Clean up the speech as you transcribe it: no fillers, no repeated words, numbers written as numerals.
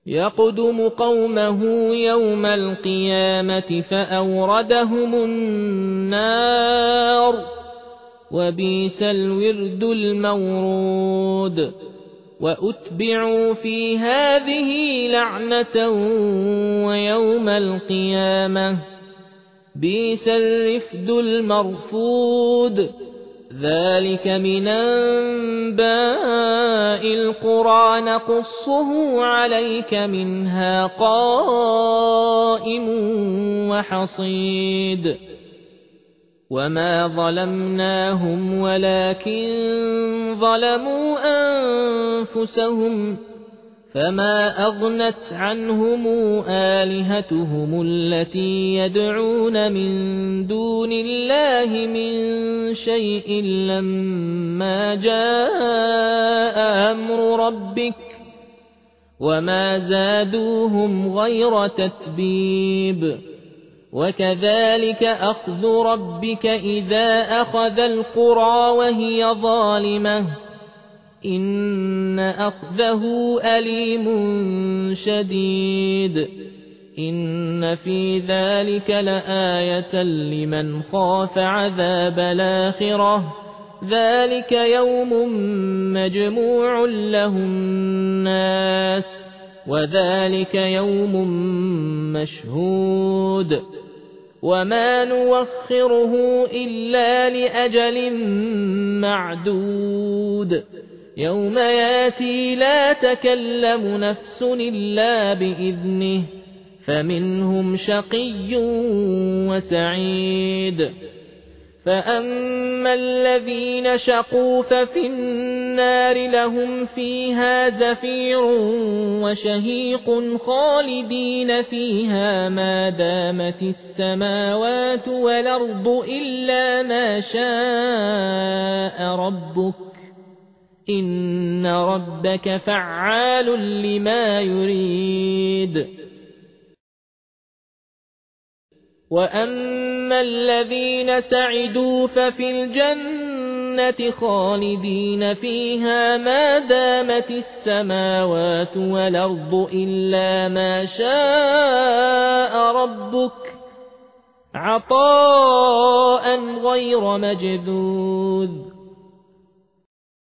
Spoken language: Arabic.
يقدم قومه يوم القيامة فأوردهم النار وبئس الورد المورود وأتبعوا في هذه لعنة ويوم القيامة بئس الرفد المرفود ذلك من أنباء القرى نقصه عليك منها قائم وحصيد وما ظلمناهم ولكن ظلموا أنفسهم فما أغنت عنهم آلهتهم التي يدعون من دون الله من شيء لما جاء أمر ربك وما زادوهم غير تتبيب وكذلك أخذ ربك إذا أخذ القرى وهي ظالمة إن أخذه أليم شديد إن في ذلك لآية لمن خاف عذاب الآخرة ذلك يوم مجموع له الناس وذلك يوم مشهود وما نوخره إلا لأجل معدود يوم ياتي لا تكلم نفس إلا بإذنه فمنهم شقي وسعيد فأما الذين شقوا ففي النار لهم فيها زفير وشهيق خالدين فيها ما دامت السماوات والأرض إلا ما شاء ربك إن ربك فعال لما يريد وأما الذين سعدوا ففي الجنة خالدين فيها ما دامت السماوات والأرض إلا ما شاء ربك عطاء غير مجذوذ